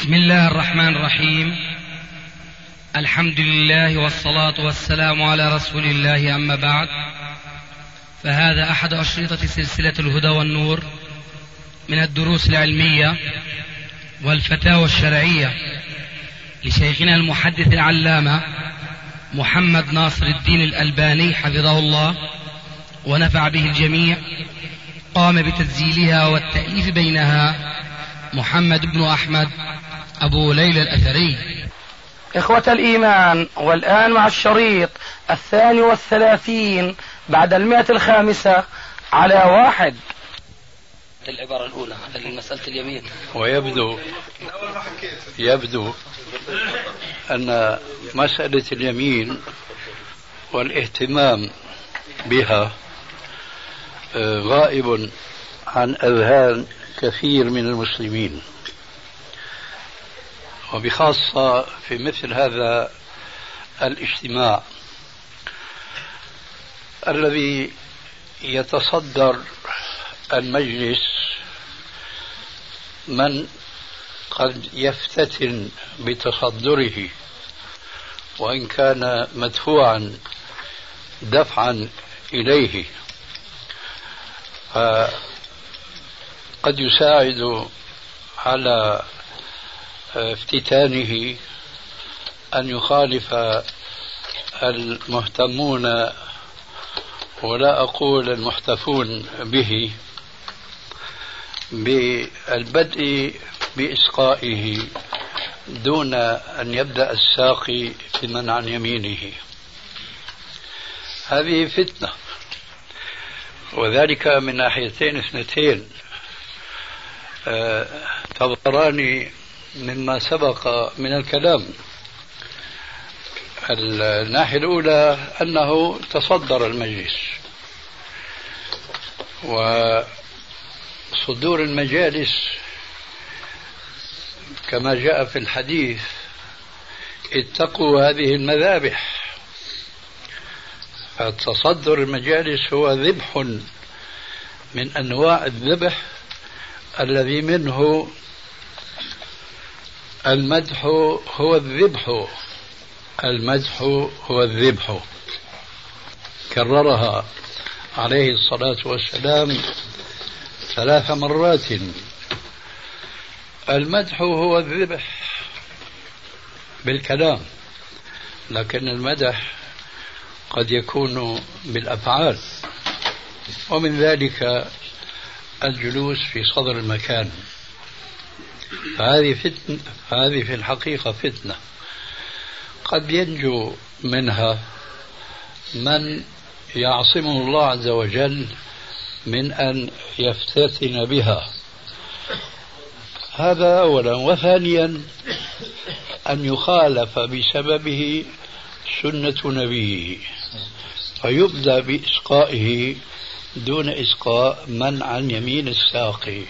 بسم الله الرحمن الرحيم. الحمد لله والصلاة والسلام على رسول الله، أما بعد، فهذا أحد أشرطة سلسلة الهدى والنور من الدروس العلمية والفتاوى الشرعية لشيخنا المحدث العلامة محمد ناصر الدين الألباني حفظه الله ونفع به الجميع. قام بتسجيلها والتأليف بينها محمد بن أحمد أبو ليلى الأثري. إخوة الإيمان، والآن مع الشريط 32 بعد 105 على 1. العبارة الأولى مسألة اليمين. ويبدو أن مسألة اليمين والاهتمام بها غائب عن أذهان كثير من المسلمين، وبخاصة في مثل هذا الاجتماع الذي يتصدر المجلس من قد يفتتن بتصدره وإن كان مدفوعا دفعا إليه، قد يساعد على افتتانه أن يخالف المهتمون، ولا أقول المحتفون به، بالبدء بإسقائه دون أن يبدأ الساقي بمن عن يمينه. هذه فتنة، وذلك من ناحيتين اثنتين تظهران مما سبق من الكلام. الناحية الأولى أنه تصدر المجلس، وصدور المجالس كما جاء في الحديث: اتقوا هذه المذابح. فتصدر المجالس هو ذبح من أنواع الذبح الذي منه المدح هو الذبح. المدح هو الذبح، كررها عليه الصلاة والسلام 3 مرات. المدح هو الذبح بالكلام، لكن المدح قد يكون بالأفعال، ومن ذلك الجلوس في صدر المكان. فهذه في الحقيقة فتنة قد ينجو منها من يعصمه الله عز وجل من أن يفتتن بها. هذا أولا. وثانيا أن يخالف بسببه سنة نبيه، فيبدأ بإسقائه دون إسقاء من عن يمين الساقي.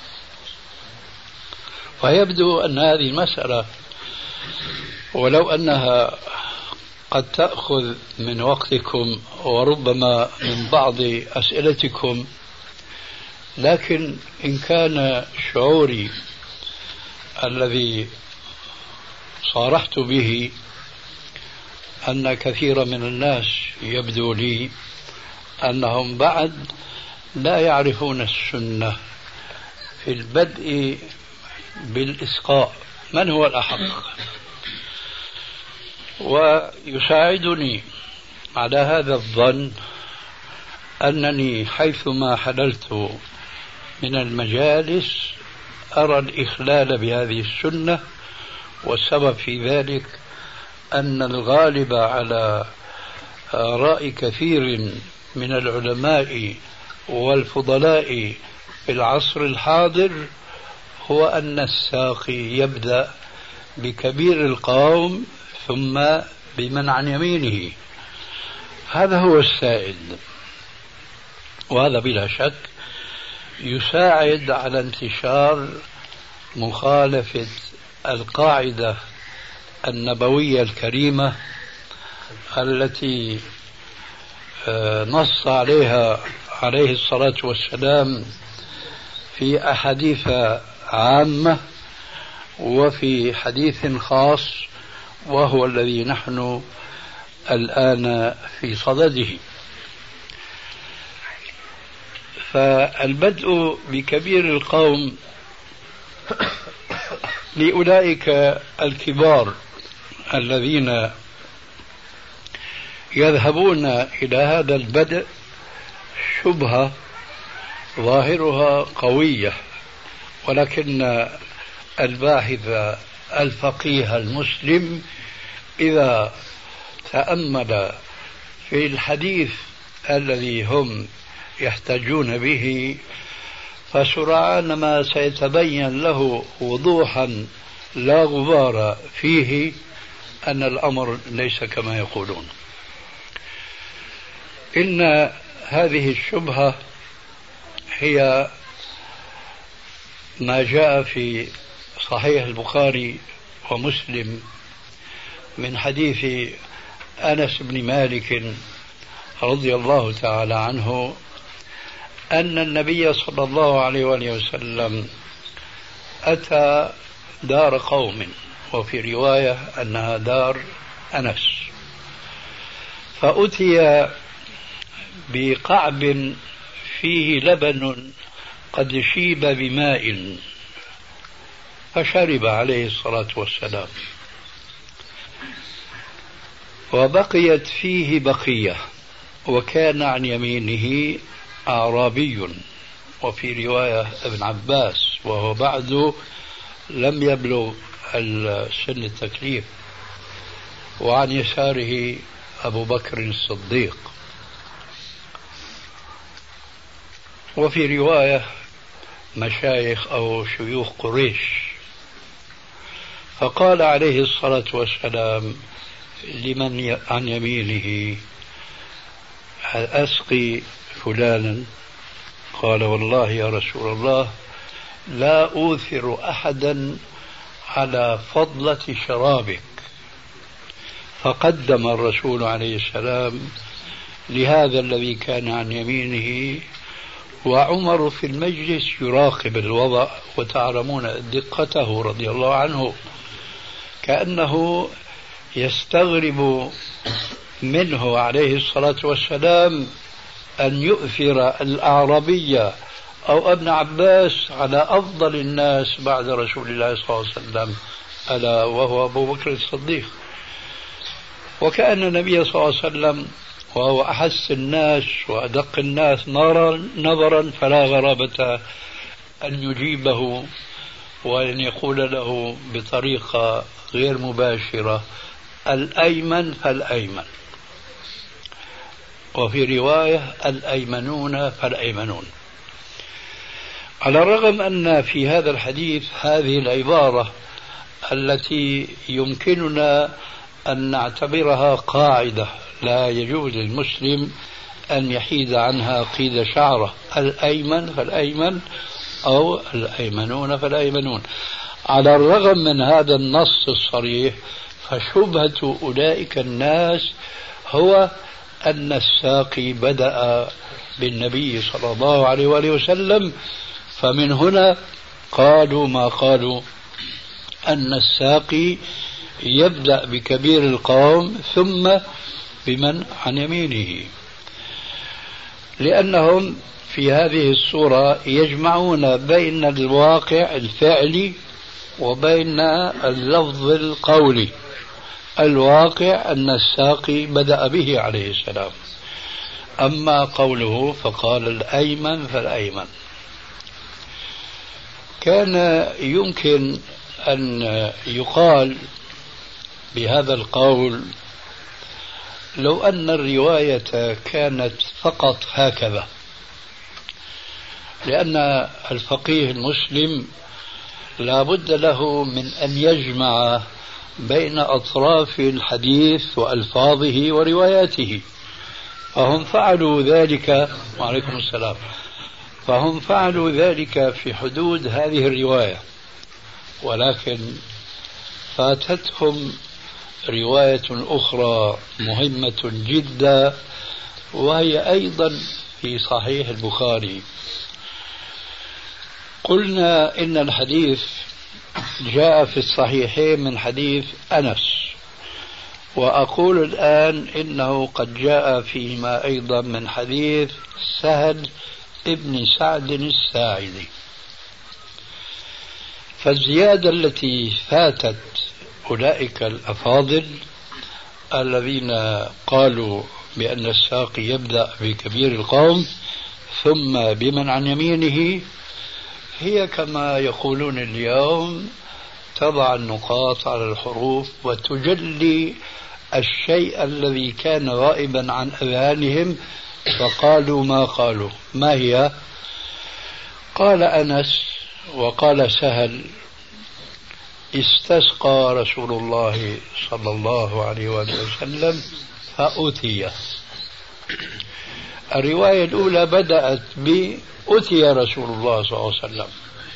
فيبدو أن هذه المسألة ولو أنها قد تأخذ من وقتكم وربما من بعض أسئلتكم، لكن إن كان شعوري الذي صارحت به أن كثير من الناس يبدو لي أنهم بعد لا يعرفون السنة في البدء بالإسقاء من هو الأحق. ويساعدني على هذا الظن أنني حيثما حللت من المجالس أرى الإخلال بهذه السنة، والسبب في ذلك أن الغالب على رأي كثير من العلماء والفضلاء في العصر الحاضر هو أن الساقي يبدأ بكبير القوم ثم بمن عن يمينه. هذا هو السائد، وهذا بلا شك يساعد على انتشار مخالفة القاعدة النبوية الكريمة التي نص عليها عليه الصلاة والسلام في أحاديث عامة وفي حديث خاص وهو الذي نحن الآن في صدده. فالبدء بكبير القوم لأولئك الكبار الذين يذهبون إلى هذا البدء شبهة ظاهرها قوية، ولكن الباحث الفقيه المسلم إذا تأمل في الحديث الذي هم يحتجون به فسرعان ما سيتبين له وضوحا لا غبار فيه أن الأمر ليس كما يقولون. إن هذه الشبهة هي ما جاء في صحيح البخاري ومسلم من حديث أنس بن مالك رضي الله تعالى عنه أن النبي صلى الله عليه وآله وسلم أتى دار قوم، وفي رواية أنها دار أنس، فأتي بقعب فيه لبن قد شيب بماء فشرب عليه الصلاة والسلام، وبقيت فيه بقية، وكان عن يمينه أعرابي، وفي رواية ابن عباس وهو بعد لم يبلغ سن التكليف، وعن يساره أبو بكر الصديق، وفي رواية مشايخ أو شيوخ قريش. فقال عليه الصلاة والسلام لمن عن يمينه أسقي فلانا؟ قال والله يا رسول الله لا أوثر أحدا على فضلة شرابك. فقدم الرسول عليه السلام لهذا الذي كان عن يمينه، وعمر في المجلس يراقب الوضع، وتعلمون دقته رضي الله عنه، كأنه يستغرب منه عليه الصلاة والسلام أن يؤثر الأعرابي أو ابن عباس على أفضل الناس بعد رسول الله صلى الله عليه وسلم، ألا وهو أبو بكر الصديق. وكأن النبي صلى الله عليه وسلم وهو أحس الناس وأدق الناس نظرا فلا غرابة أن يجيبه وأن يقول له بطريقة غير مباشرة الأيمن فالأيمن، وفي رواية الأيمنون فالأيمنون. على الرغم أن في هذا الحديث هذه العبارة التي يمكننا أن نعتبرها قاعدة لا يجوز للمسلم أن يحيد عنها قيد شعره، الأيمن فالأيمن أو الأيمنون فالأيمنون، على الرغم من هذا النص الصريح فشبهة أولئك الناس هو أن الساقي بدأ بالنبي صلى الله عليه وآله وسلم، فمن هنا قالوا ما قالوا أن الساقي يبدأ بكبير القوم ثم بمن عن يمينه، لأنهم في هذه الصورة يجمعون بين الواقع الفعلي وبين اللفظ القولي. الواقع أن الساقي بدأ به عليه السلام، أما قوله فقال الأيمن فالأيمن. كان يمكن أن يقال بهذا القول لو أن الرواية كانت فقط هكذا، لأن الفقيه المسلم لا بد له من أن يجمع بين أطراف الحديث وألفاظه ورواياته، فهم فعلوا ذلك. وعليكم السلام. فهم فعلوا ذلك في حدود هذه الرواية، ولكن فاتتهم رواية أخرى مهمة جدا، وهي أيضا في صحيح البخاري. قلنا إن الحديث جاء في الصحيحين من حديث أنس، وأقول الآن إنه قد جاء فيما أيضا من حديث سهل ابن سعد الساعدي. فالزيادة التي فاتت أولئك الأفاضل الذين قالوا بأن الساقي يبدأ بكبير القوم ثم بمن عن يمينه هي كما يقولون اليوم تضع النقاط على الحروف وتجلي الشيء الذي كان غائبا عن أذهانهم فقالوا ما قالوا. ما هي؟ قال أنس وقال سهل: استسقى رسول الله صلى الله عليه وسلم فأتي. الرواية الأولى بدأت بأتي رسول الله صلى الله عليه وسلم،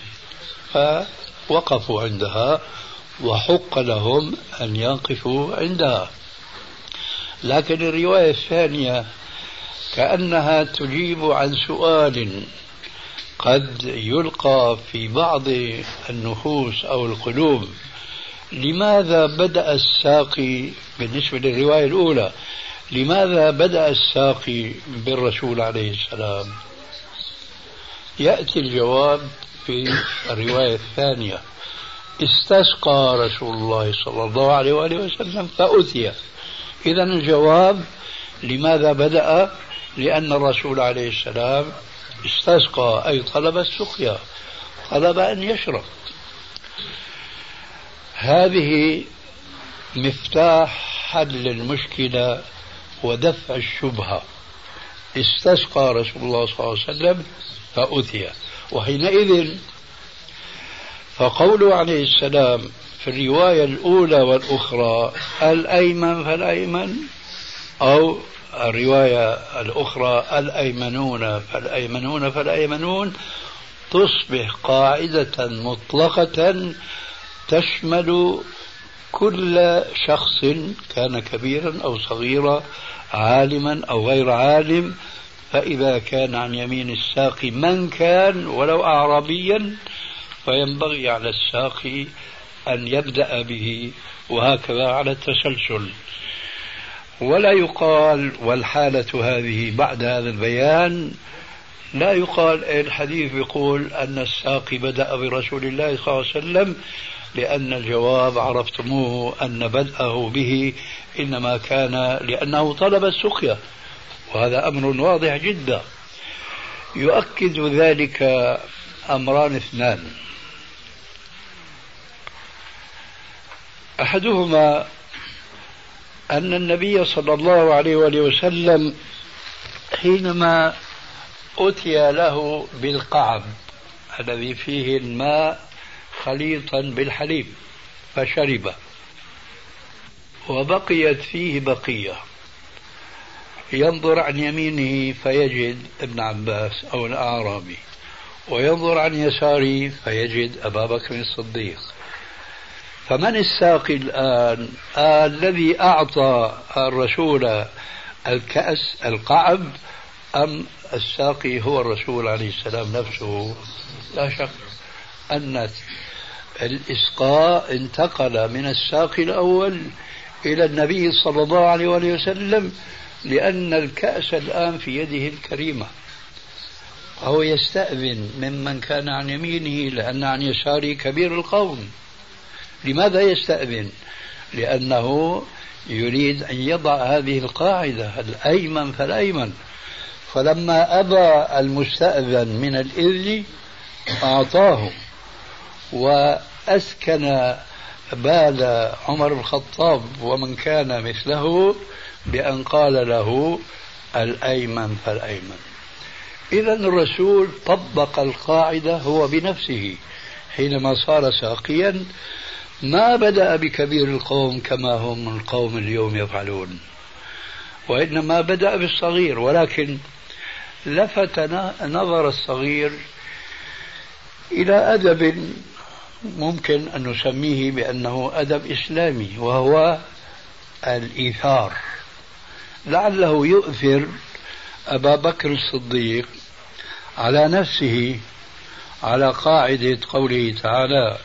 فوقفوا عندها وحق لهم أن يقفوا عندها. لكن الرواية الثانية كأنها تجيب عن سؤال قد يلقى في بعض النفوس أو القلوب: لماذا بدأ الساقي بالنسبة للرواية الأولى، لماذا بدأ الساقي بالرسول عليه السلام؟ يأتي الجواب في الرواية الثانية: استسقى رسول الله صلى الله عليه وآله وسلم فأتي. إذن الجواب لماذا بدأ؟ لأن الرسول عليه السلام استسقى، أي طلب السقيا، طلب أن يشرب. هذه مفتاح حل المشكلة ودفع الشبهة. استسقى رسول الله صلى الله عليه وسلم فأتي، وحينئذ فقوله عليه السلام في الرواية الأولى والأخرى الأيمن فالأيمن، أو الرواية الأخرى الأيمنون فالأيمنون فالأيمنون، تصبح قاعدة مطلقة تشمل كل شخص كان كبيرا أو صغيرا، عالما أو غير عالم. فإذا كان عن يمين الساقي من كان ولو أعرابيا فينبغي على الساقي أن يبدأ به، وهكذا على التسلسل. ولا يقال والحالة هذه بعد هذا البيان لا يقال الحديث يقول أن الساقي بدأ برسول الله صلى الله عليه وسلم، لأن الجواب عرفتموه أن بدأه به إنما كان لأنه طلب السقيا، وهذا أمر واضح جدا. يؤكد ذلك أمران اثنان: أحدهما أن النبي صلى الله عليه وآله وسلم حينما أتي له بالقعب الذي فيه الماء خليطا بالحليب فشرب، وبقيت فيه بقية، ينظر عن يمينه فيجد ابن عباس أو الأعرابي، وينظر عن يساره فيجد أبا بكر الصديق. فمن الساقي الآن؟ الذي أعطى الرسول الكأس القعب أم الساقي هو الرسول عليه السلام نفسه؟ لا شك أن الإسقاء انتقل من الساقي الأول إلى النبي صلى الله عليه وسلم، لأن الكأس الآن في يده الكريمة، وهو يستأذن ممن كان عن يمينه لأن عن يساره كبير القوم. لماذا يستأذن؟ لأنه يريد أن يضع هذه القاعدة الأيمن فالأيمن. فلما أبى المستأذن من الإذن أعطاه، وأسكن بال عمر بن الخطاب ومن كان مثله بأن قال له الأيمن فالأيمن. إذن الرسول طبق القاعدة هو بنفسه حينما صار ساقيا، ما بدأ بكبير القوم كما هم القوم اليوم يفعلون، وإنما بدأ بالصغير، ولكن لفت نظر الصغير إلى أدب ممكن أن نسميه بأنه أدب إسلامي، وهو الإيثار. لعله يؤثر أبا بكر الصديق على نفسه على قاعدة قوله تعالى: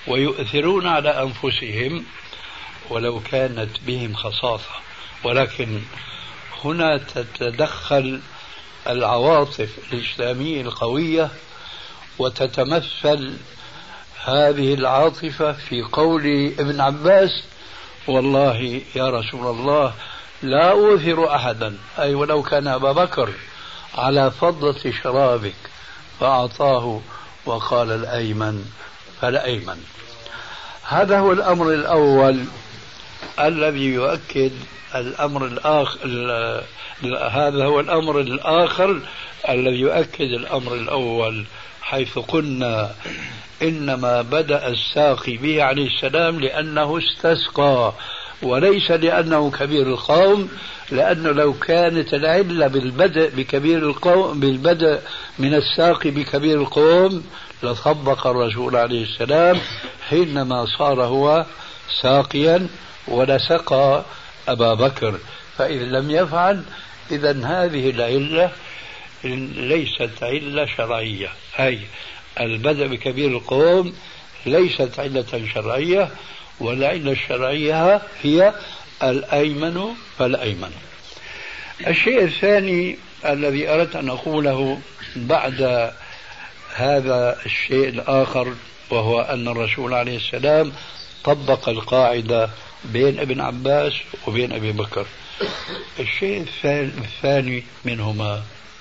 ويؤثرون على أنفسهم ولو كانت بهم خصاصة، ولكن هنا تتدخل العواطف الإسلامية القوية، وتتمثل هذه العاطفة في قول ابن عباس: والله يا رسول الله لا أؤثر أحدا، أي ولو كان أبا بكر، على فضة شرابك، فأعطاه وقال الأيمن فالأيمن. هذا هو الأمر الأول الذي يؤكد الأمر الآخر. هذا هو الأمر الآخر الذي يؤكد الأمر الأول، حيث قلنا إنما بدأ الساقي به عليه السلام لأنه استسقى، وليس لأنه كبير القوم، لأنه لو كانت العلة بالبدء بكبير القوم، بالبدء من الساقي بكبير القوم، لطبق الرسول عليه السلام حينما صار هو ساقيا ولسقى أبا بكر. فإذا لم يفعل، إذن هذه العلة ليست علة شرعية، أي البدء بكبير القوم ليست علة شرعية، والعلة الشرعية هي الأيمن فالأيمن. الشيء الثاني الذي أردت أن أقوله بعد هذا الشيء الآخر، وهو أن الرسول عليه السلام طبق القاعدة بين ابن عباس وبين أبي بكر. الشيء الثاني منهما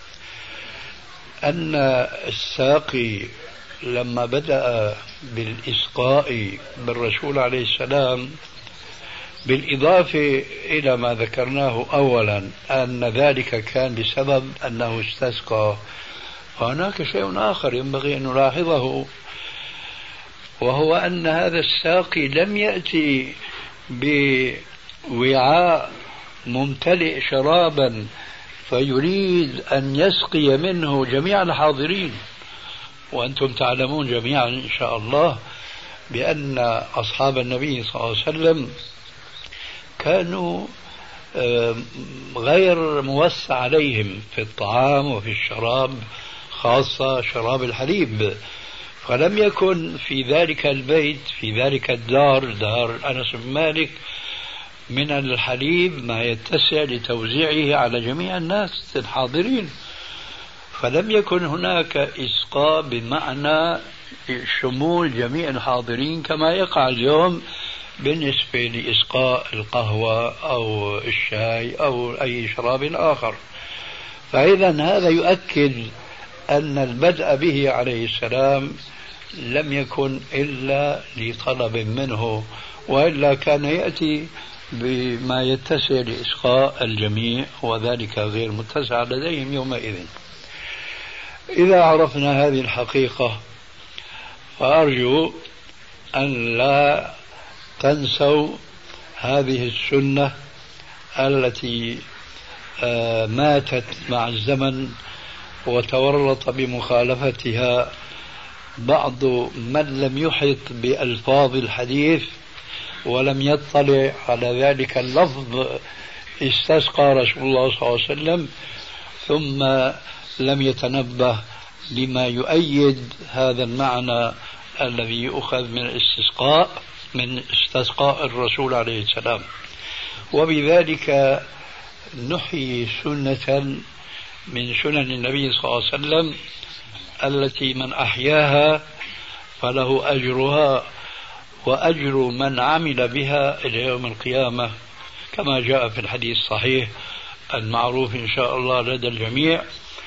أن الساقي لما بدأ بالإسقاء بالرسول عليه السلام، بالإضافة إلى ما ذكرناه أولا أن ذلك كان بسبب أنه استسقى، وهناك شيء آخر ينبغي أن نلاحظه، وهو أن هذا الساقي لم يأتي بوعاء ممتلئ شرابا فيريد أن يسقي منه جميع الحاضرين. وأنتم تعلمون جميعا إن شاء الله بأن أصحاب النبي صلى الله عليه وسلم كانوا غير موسع عليهم في الطعام وفي الشراب، خاصة شراب الحليب، فلم يكن في ذلك البيت، في ذلك الدار، دار أنس بن مالك، من الحليب ما يتسع لتوزيعه على جميع الناس الحاضرين. فلم يكن هناك إسقاء بمعنى شمول جميع الحاضرين كما يقع اليوم بالنسبة لإسقاء القهوة أو الشاي أو أي شراب آخر. فإذا هذا يؤكد أن البدء به عليه السلام لم يكن إلا لطلب منه، وإلا كان يأتي بما يتسع لإسقاء الجميع، وذلك غير متسع لديهم يومئذ. إذا عرفنا هذه الحقيقة، فأرجو أن لا تنسوا هذه السنة التي ماتت مع الزمن وتورط بمخالفتها بعض من لم يحط بألفاظ الحديث ولم يطلع على ذلك اللفظ: استسقى رسول الله صلى الله عليه وسلم، ثم لم يتنبه لما يؤيد هذا المعنى الذي يؤخذ من الاستسقاء، من استسقاء الرسول عليه السلام. وبذلك نحيي سنة من سنن النبي صلى الله عليه وسلم التي من أحياها فله أجرها وأجر من عمل بها إلى يوم القيامة، كما جاء في الحديث الصحيح المعروف إن شاء الله لدى الجميع: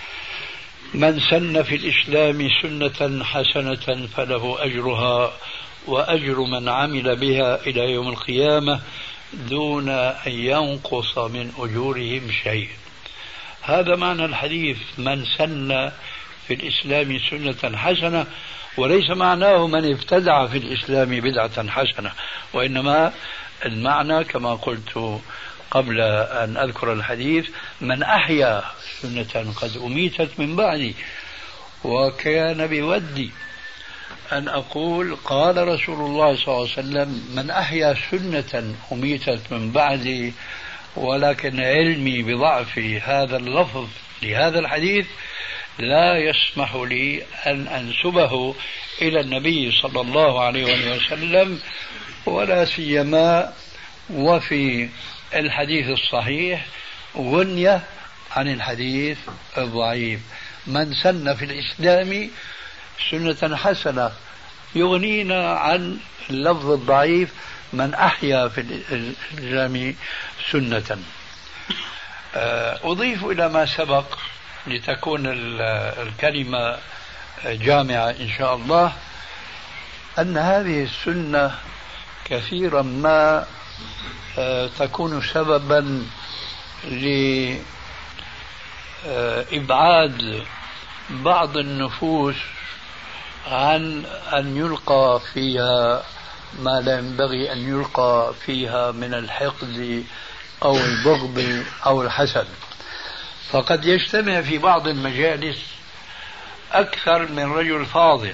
من سن في الإسلام سنة حسنة فله أجرها وأجر من عمل بها إلى يوم القيامة دون أن ينقص من أجورهم شيء. هذا معنى الحديث: من سن في الإسلام سنة حسنة، وليس معناه من ابتدع في الإسلام بدعة حسنة، وإنما المعنى كما قلت قبل أن أذكر الحديث: من أحيا سنة قد أميتت من بعدي. وكان بودي أن أقول قال رسول الله صلى الله عليه وسلم: من أحيا سنة أميتت من بعدي، ولكن علمي بضعف هذا اللفظ لهذا الحديث لا يسمح لي أن أنسبه إلى النبي صلى الله عليه وسلم، ولا سيما وفي الحديث الصحيح غنية عن الحديث الضعيف. من سن في الإسلام سنة حسنة يغنينا عن اللفظ الضعيف من أحيا في الإسلام سنة. أضيف إلى ما سبق لتكون الكلمة جامعة إن شاء الله أن هذه السنة كثيرا ما تكون سببا لإبعاد بعض النفوس عن أن يلقى فيها ما لا ينبغي أن يلقى فيها من الحقد أو البغض أو الحسد. فقد يجتمع في بعض المجالس أكثر من رجل فاضل،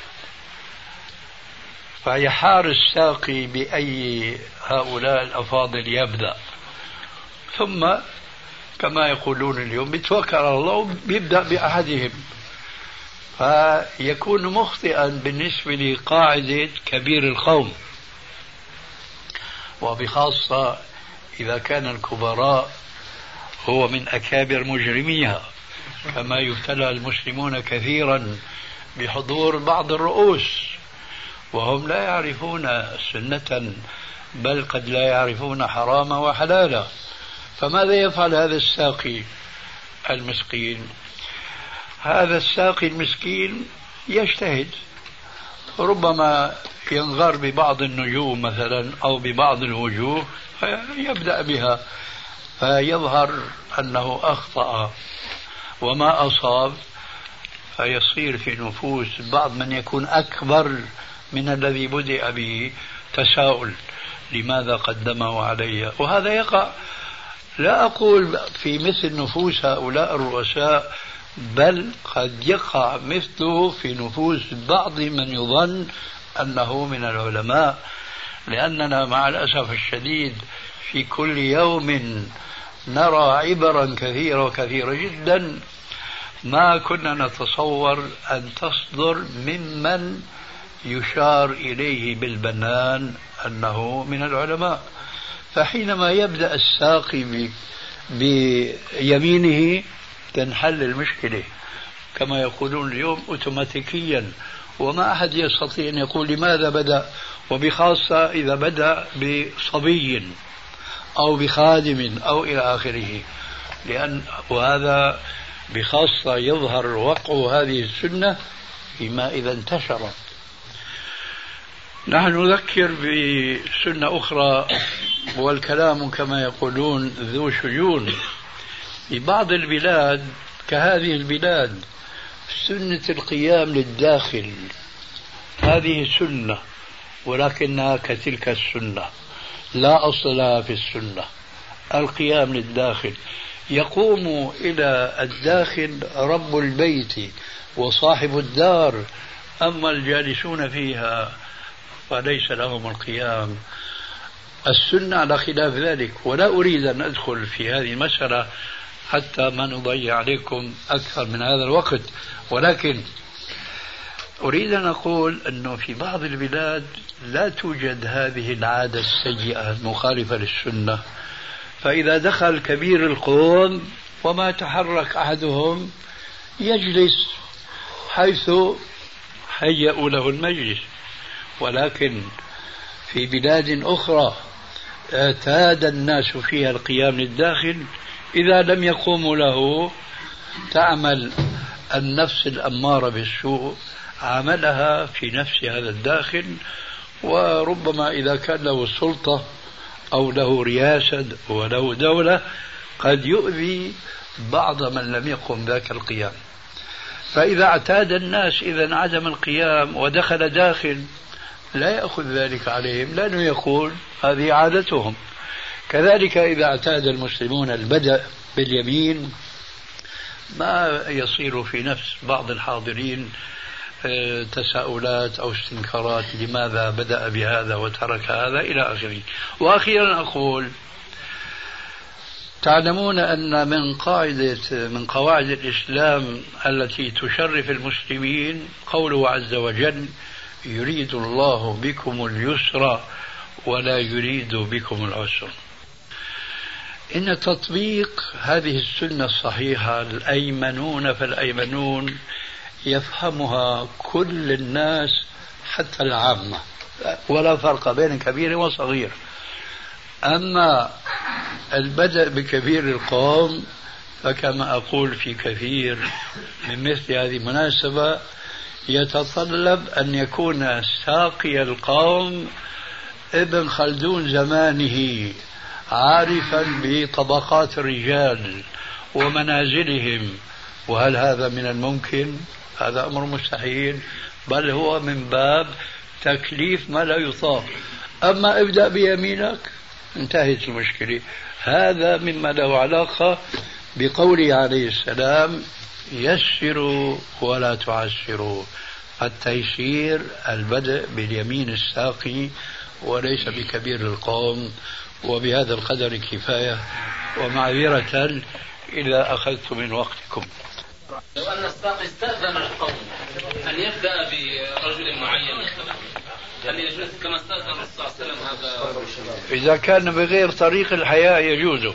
فيحار الساقي بأي هؤلاء الأفاضل يبدأ، ثم كما يقولون اليوم بيتوكل على الله وبيبدأ بأحدهم، فيكون مخطئا بالنسبة لقاعدة كبير القوم، وبخاصة إذا كان الكبراء هو من أكابر مجرميها، كما يبتلى المسلمون كثيرا بحضور بعض الرؤوس وهم لا يعرفون سنة، بل قد لا يعرفون حراما وحلالا. فماذا يفعل هذا الساقي المسكين؟ هذا الساقي المسكين يجتهد، ربما ينغر ببعض النجوم مثلا أو ببعض الوجوه فيبدأ بها، فيظهر أنه أخطأ وما أصاب، فيصير في نفوس بعض من يكون أكبر من الذي بدأ به تساؤل لماذا قدمه علي. وهذا يقع، لا أقول في مثل نفوس هؤلاء الرؤساء، بل قد يقع مثله في نفوس بعض من يظن أنه من العلماء، لأننا مع الأسف الشديد في كل يوم نرى عبرا كثيرة جدا ما كنا نتصور أن تصدر ممن يشار إليه بالبنان أنه من العلماء. فحينما يبدأ الساقي بيمينه تنحل المشكلة كما يقولون اليوم أوتوماتيكيا، وما أحد يستطيع أن يقول لماذا بدأ، وبخاصة إذا بدأ بصبي أو بخادم أو إلى آخره، وهذا بخاصة يظهر وقع هذه السنة فيما إذا انتشرت. نحن نذكر بسنة أخرى، والكلام كما يقولون ذو شجون. في بعض البلاد كهذه البلاد سنة القيام للداخل هذه سنة، ولكنها كتلك السنة لا أصل لها في السنة. القيام للداخل يقوم إلى الداخل رب البيت وصاحب الدار، أما الجالسون فيها فليس لهم القيام. السنة على خلاف ذلك، ولا أريد أن أدخل في هذه المسألة حتى ما نضيع عليكم أكثر من هذا الوقت، ولكن أريد أن أقول أنه في بعض البلاد لا توجد هذه العادة السيئة المخالفة للسنة، فإذا دخل كبير القوم وما تحرك أحدهم يجلس حيث هيأوا له المجلس. ولكن في بلاد أخرى اعتاد الناس فيها القيام للداخل، إذا لم يقوموا له تعمل النفس الأمارة بالسوء عملها في نفس هذا الداخل، وربما إذا كان له سلطة أو له رياسة وله دولة قد يؤذي بعض من لم يقم ذاك القيام. فإذا اعتاد الناس إذا عدم القيام ودخل داخل لا يأخذ ذلك عليهم، لأنه يقول هذه عادتهم. كذلك إذا اعتاد المسلمون البدء باليمين ما يصير في نفس بعض الحاضرين تساؤلات أو استنكارات لماذا بدأ بهذا وترك هذا إلى آخره. وأخيرا أقول تعلمون أن من قواعد الإسلام التي تشرف المسلمين قوله عز وجل: يريد الله بكم اليسر ولا يريد بكم العسر. إن تطبيق هذه السنة الصحيحة الأيمنون فالأيمنون يفهمها كل الناس حتى العامة، ولا فرق بين كبير وصغير. أما البدء بكبير القوم فكما أقول في كثير من مثل هذه المناسبة يتطلب أن يكون ساقي القوم ابن خلدون زمانه، عارفا بطبقات الرجال ومنازلهم. وهل هذا من الممكن؟ هذا أمر مستحيل، بل هو من باب تكليف ما لا يطاق. أما ابدأ بيمينك انتهت المشكلة. هذا مما له علاقة بقوله عليه السلام: يسروا ولا تعسروا. التيسير البدء باليمين الساقي وليس بكبير القوم. وبهذا القدر كفاية، ومعذرة إذا أخذت من وقتكم. لو أن الساقي استأذن القوم أن يبدأ برجل معين، هل يجوز كما استأذن الرسول صلى الله عليه وسلم هذا؟ إذا كان بغير طريق الحياة يجوز.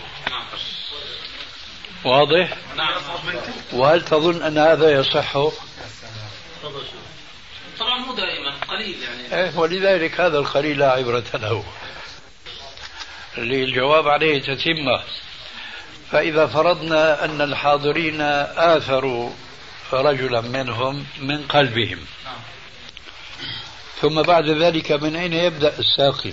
واضح؟ نعم. وهل تظن أن هذا يصح؟ طبعا مو دائما، قليل يعني. ولذلك هذا القليل لا عبرة له. الجواب عليه تتمة. فإذا فرضنا أن الحاضرين آثروا رجلا منهم من قلبهم، ثم بعد ذلك من أين يبدأ الساقي؟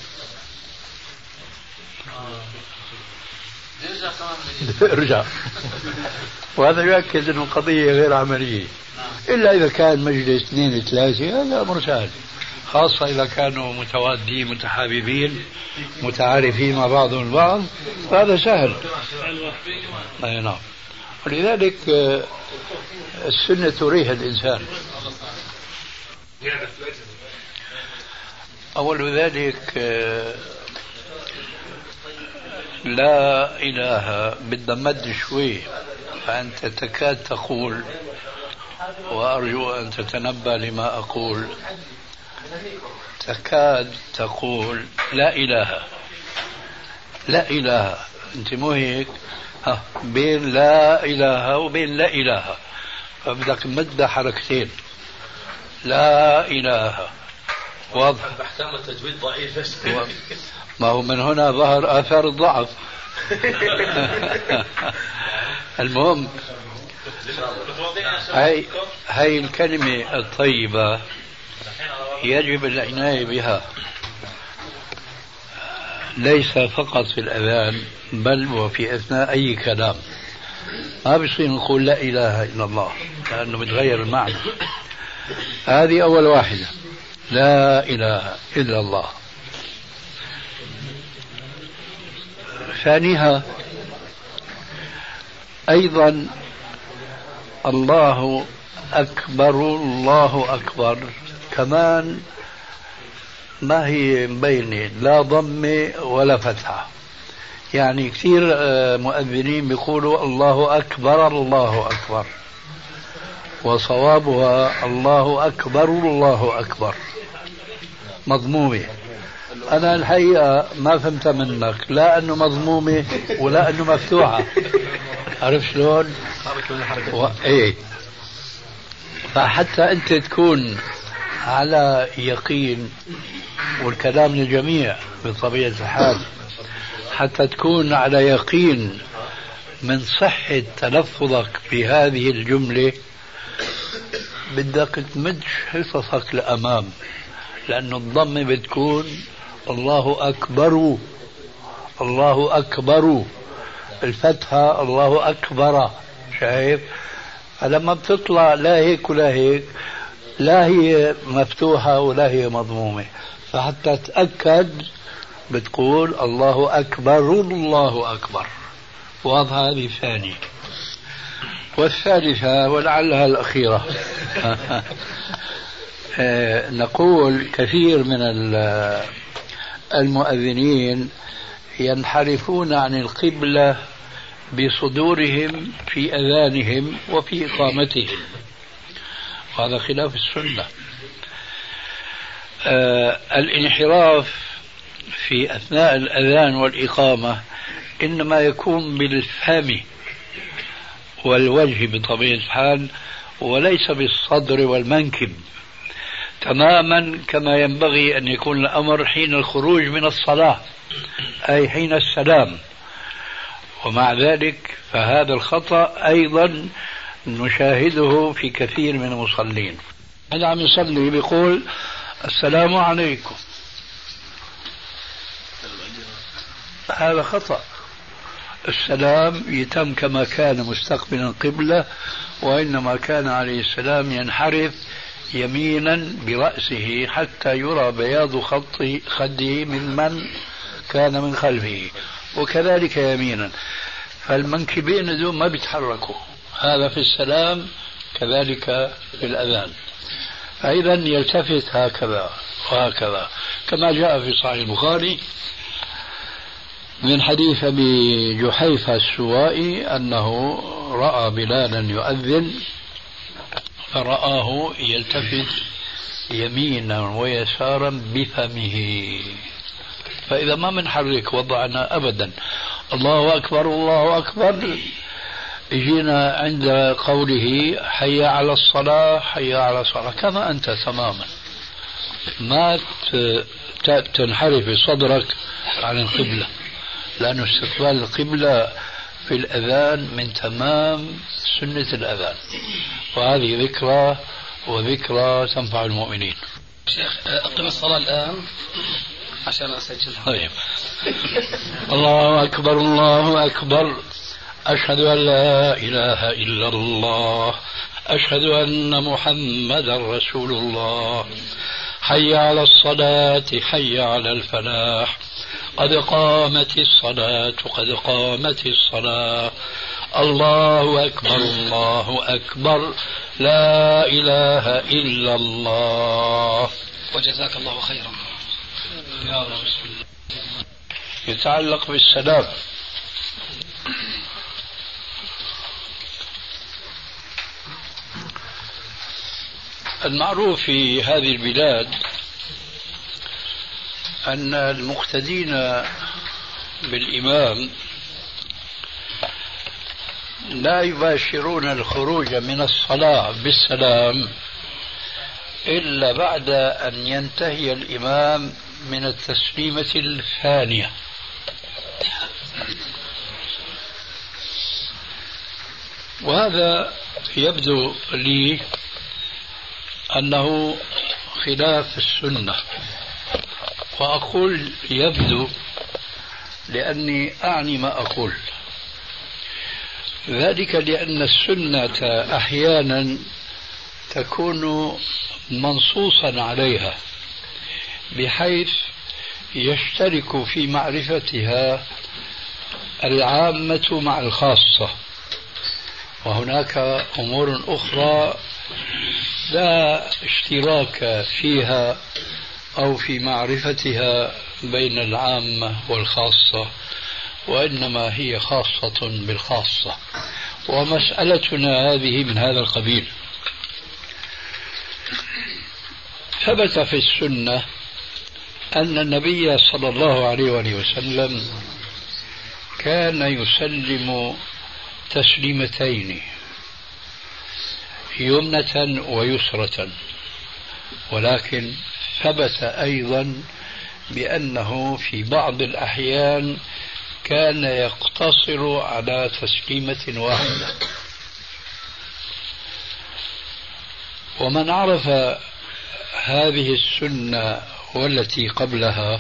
ارجع. وهذا يؤكد أن القضية غير عملية، إلا إذا كان مجلس 2 3 هذا أمر سهل، خاصة إذا كانوا متوادين متحاببين متعارفين مع بعضهم البعض، فهذا سهل. أي نعم. ولذلك السنة تريح الإنسان. أول ذلك لا إله بدنا مد شوي، فأنت تكاد تقول، وأرجو أن تتنبه لما أقول، تكاد تقول لا إله. لا إله أنت مو هيك؟ بين لا إله وبين لا إله، فبدك مد حركتين. لا إله واضح. بحكام التجويد ضعيف. ما هو من هنا ظهر آثار الضعف. المهم هاي الكلمة الطيبة يجب العناية بها، ليس فقط في الأذان بل وفي أثناء أي كلام. ما بيصير نقول لا إله إلا الله لأنه بتغير المعنى. هذه أول واحدة، لا إله إلا الله. ثانيها أيضا الله أكبر، الله أكبر كمان ما هي مبينة، لا ضمة ولا فتحة. يعني كثير مؤذنين بيقولوا الله أكبر الله أكبر، وصوابها الله أكبر الله أكبر مضمومة. أنا الحقيقة ما فهمت منك، لا أنه مضمومة ولا أنه مفتوحة. عرف شلون؟ إيه. فحتى أنت تكون على يقين، والكلام للجميع بطبيعة الحال، حتى تكون على يقين من صحة تلفظك بهذه الجملة بدك تمد حصصك لأمام، لأن الضمة بتكون الله أكبر الله أكبر، الفتحة الله أكبر. شايف؟ فلما بتطلع لا هيك ولا هيك، لا هي مفتوحة ولا هي مضمومة، فحتى تتأكد بتقول الله أكبر الله أكبر. واضحة هذه ثانية. والثالثة ولعلها الأخيرة نقول كثير من المؤذنين ينحرفون عن القبلة بصدورهم في أذانهم وفي إقامتهم، وهذا خلاف السنة. الانحراف في أثناء الأذان والإقامة إنما يكون بالفم والوجه بطبيعة الحال، وليس بالصدر والمنكب، تماما كما ينبغي أن يكون الأمر حين الخروج من الصلاة، أي حين السلام. ومع ذلك فهذا الخطأ أيضا نشاهده في كثير من المصلين. أنا عم يصلي بيقول السلام عليكم، هذا خطأ. السلام يتم كما كان مستقبلا قبلة، وإنما كان عليه السلام ينحرف يمينا برأسه حتى يرى بياض خده من كان من خلفه، وكذلك يمينا، فالمنكبين دول ما بيتحركوا، هذا في السلام كذلك في الأذان. فإذا يلتفت هكذا وهكذا، كما جاء في صحيح البخاري من حديث أبي جحيفة السوائي أنه رأى بلالا يؤذن فرآه يلتفت يمينا ويسارا بفمه، فإذا ما منحرك وضعنا أبدا الله أكبر الله أكبر، جينا عند قوله حي على الصلاة حي على الصلاة كما أنت تماما، ما تنحرف صدرك عن القبلة، لأن استقبال القبلة في الأذان من تمام سنة الأذان، وهذه ذكرى وذكرى تنفع المؤمنين. شيخ أقم الصلاة الآن عشان أسجلها. طيب. الله أكبر الله أكبر، أشهد أن لا إله إلا الله، أشهد أن محمدا رسول الله، حي على الصلاة حي على الفلاح، قد قامت الصلاة قد قامت الصلاة، الله أكبر الله أكبر، لا إله إلا الله. وجزاك الله خيرا. يا رب. يتعلق بالسلام. المعروف في هذه البلاد أن المقتدين بالإمام لا يباشرون الخروج من الصلاة بالسلام إلا بعد أن ينتهي الإمام من التسليمة الثانية. وهذا يبدو لي أنه خلاف السنة، وأقول يبدو لأني أعني ما أقول، ذلك لأن السنة أحيانا تكون منصوصا عليها بحيث يشترك في معرفتها العامة مع الخاصة، وهناك أمور أخرى لا اشتراك فيها أو في معرفتها بين العامة والخاصة، وإنما هي خاصة بالخاصة، ومسألتنا هذه من هذا القبيل. ثبت في السنة أن النبي صلى الله عليه وسلم كان يسلم تسليمتين، يمنة ويسرة، ولكن ثبت أيضا بأنه في بعض الأحيان كان يقتصر على تسليمة واحدة. ومن عرف هذه السنة والتي قبلها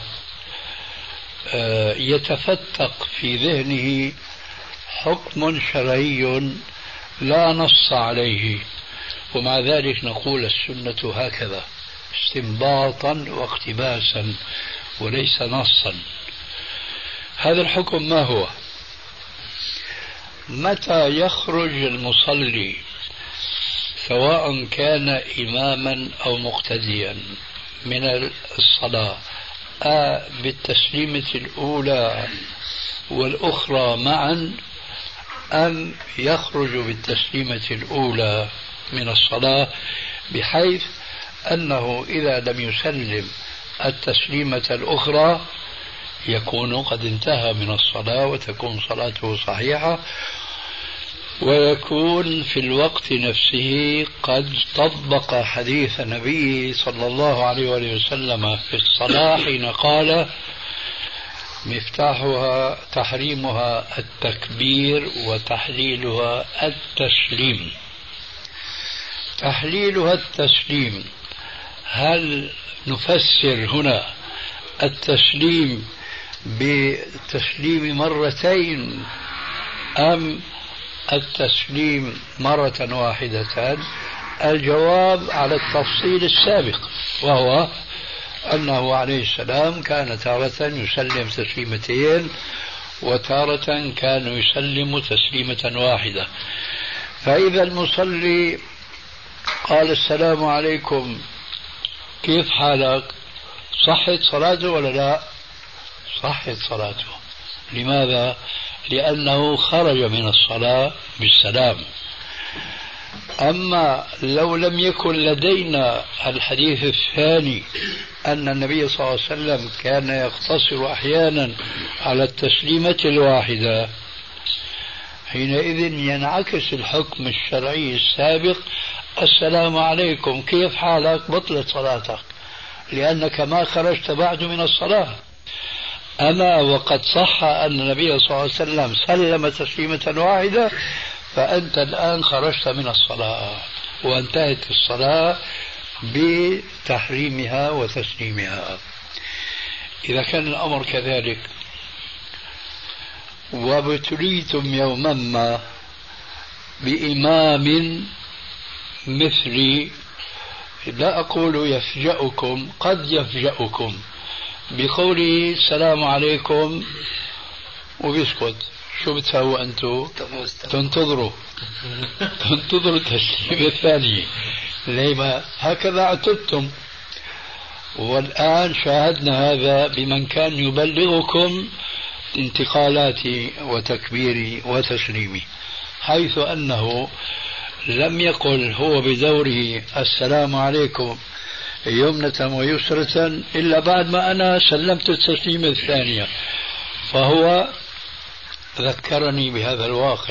يتفتق في ذهنه حكم شرعي لا نص عليه، ومع ذلك نقول السنة هكذا استنباطا واقتباسا وليس نصا. هذا الحكم ما هو؟ متى يخرج المصلي سواء كان إماما أو مقتديا من الصلاة بالتسليمة الأولى والأخرى معا، أم يخرج بالتسليمة الأولى من الصلاة، بحيث أنه إذا لم يسلم التسليمة الأخرى يكون قد انتهى من الصلاة وتكون صلاته صحيحة، ويكون في الوقت نفسه قد طبق حديث النبي صلى الله عليه وآله وسلم في الصلاة حين قال: مفتاحها تحريمها التكبير وتحليلها التسليم. تحليلها التسليم، هل نفسر هنا التسليم بتسليم مرتين أم التسليم مرة واحدة؟ الجواب على التفصيل السابق، وهو أنه عليه السلام كان تارة يسلم تسليمتين وتارة كان يسلم تسليمة واحدة. فإذا المصلي قال: السلام عليكم، كيف حالك؟ صحت صلاته ولا لا؟ صحت صلاته. لماذا؟ لأنه خرج من الصلاة بالسلام. أما لو لم يكن لدينا الحديث الثاني أن النبي صلى الله عليه وسلم كان يقتصر أحيانا على التسليمة الواحدة، حينئذ ينعكس الحكم الشرعي السابق: السلام عليكم، كيف حالك؟ بطلت صلاتك، لأنك ما خرجت بعد من الصلاة. أما وقد صح أن النبي صلى الله عليه وسلم سلم تسليمة واحدة، فأنت الآن خرجت من الصلاة وانتهت الصلاة بتحريمها وتسليمها. إذا كان الأمر كذلك وابتليتم يوما ما بإمام مثلي، لا أقول يفجأكم، قد يفجأكم بقوله السلام عليكم وبيسكت، شو بتسووا أنتم؟ تنتظروا التسليم الثاني. لما هكذا اعتدتم، والآن شاهدنا هذا بمن كان يبلغكم انتقالاتي وتكبيري وتسليمي، حيث أنه لم يقل هو بدوره السلام عليكم يمنة ويسرة إلا بعد ما أنا سلمت التسليمة الثانية. فهو ذكرني بهذا الواقع،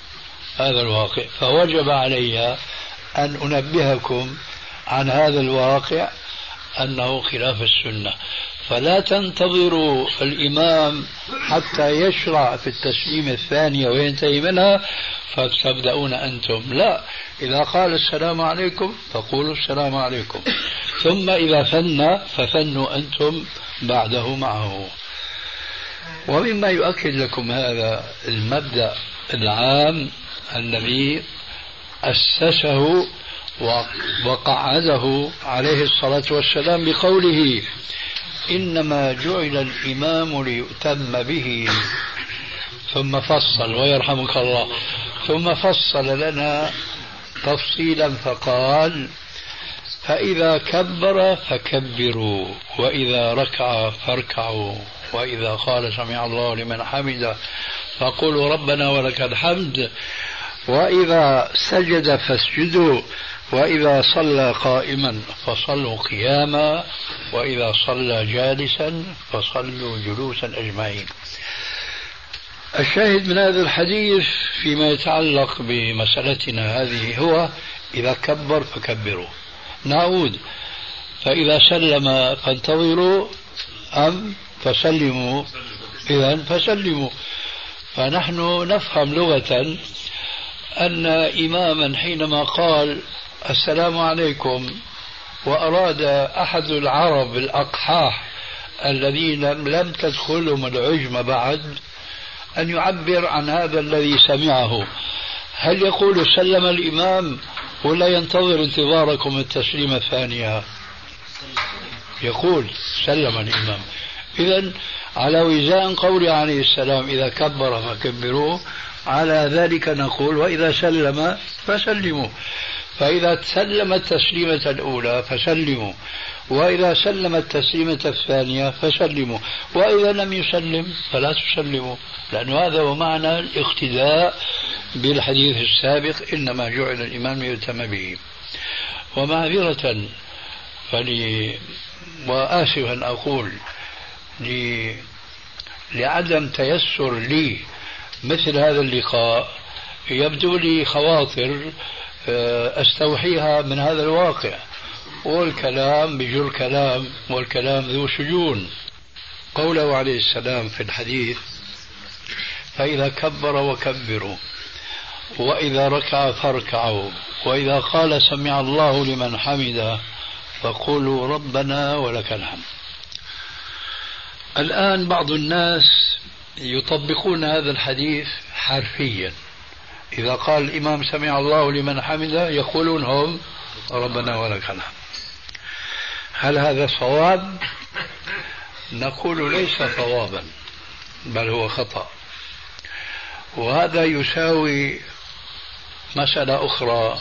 فوجب علي أن أنبهكم عن هذا الواقع أنه خلاف السنة. فلا تنتظروا الإمام حتى يشرع في التسليم الثانية وينتهي منها فتبدأون أنتم، لا، إذا قال السلام عليكم فقولوا السلام عليكم، ثم إذا ثنى فثنوا أنتم بعده معه. ومما يؤكد لكم هذا المبدأ العام الذي أسسه وقعده عليه الصلاة والسلام بقوله: إنما جعل الإمام ليؤتم به. ثم فصل، ويرحمك الله، ثم فصل لنا تفصيلا فقال: فإذا كبر فكبروا، وإذا ركع فاركعوا، وإذا قال سمع الله لمن حمده فقولوا ربنا ولك الحمد، وإذا سجد فاسجدوا، وإذا صلى قائما فصلوا قياما، وإذا صلى جالسا فصلوا جلوسا أجمعين. الشاهد من هذا الحديث فيما يتعلق بمسألتنا هذه هو: إذا كبر فكبروا. نعود: فإذا سلم فانتظروا أم فسلموا؟ إذن فسلموا. فنحن نفهم لغة أن إماما حينما قال السلام عليكم وأراد أحد العرب الأقحاح الذين لم تدخلهم العجم بعد أن يعبر عن هذا الذي سمعه، هل يقول سلم الإمام ولا ينتظر انتظاركم التسليمة الثانية؟ يقول سلم الإمام. إذن على وزان قول عليه السلام إذا كبر فكبروه، على ذلك نقول وإذا سلم فسلموا. فإذا سلم التسليمة الأولى فسلموا، وإذا سلم التسليمة الثانية فسلموا، وإذا لم يسلم فلا تسلموا، لأن هذا هو معنى الاقتداء بالحديث السابق: إنما جعل الإمام ليؤتم به. ومعذرة وآسفا أقول لعدم تيسر لي مثل هذا اللقاء، يبدو لي خواطر أستوحيها من هذا الواقع، والكلام بجر كلام، والكلام ذو شجون. قوله عليه السلام في الحديث: فإذا كبر وكبروا، وإذا ركع فاركعوا، وإذا قال سمع الله لمن حمده فقولوا ربنا ولك الحمد. الآن بعض الناس يطبقون هذا الحديث حرفيا، إذا قال الإمام سمع الله لمن حمده يقولون هم ربنا ولك الحمد. هل هذا صواب؟ نقول ليس صوابا، بل هو خطأ. وهذا يساوي مسألة أخرى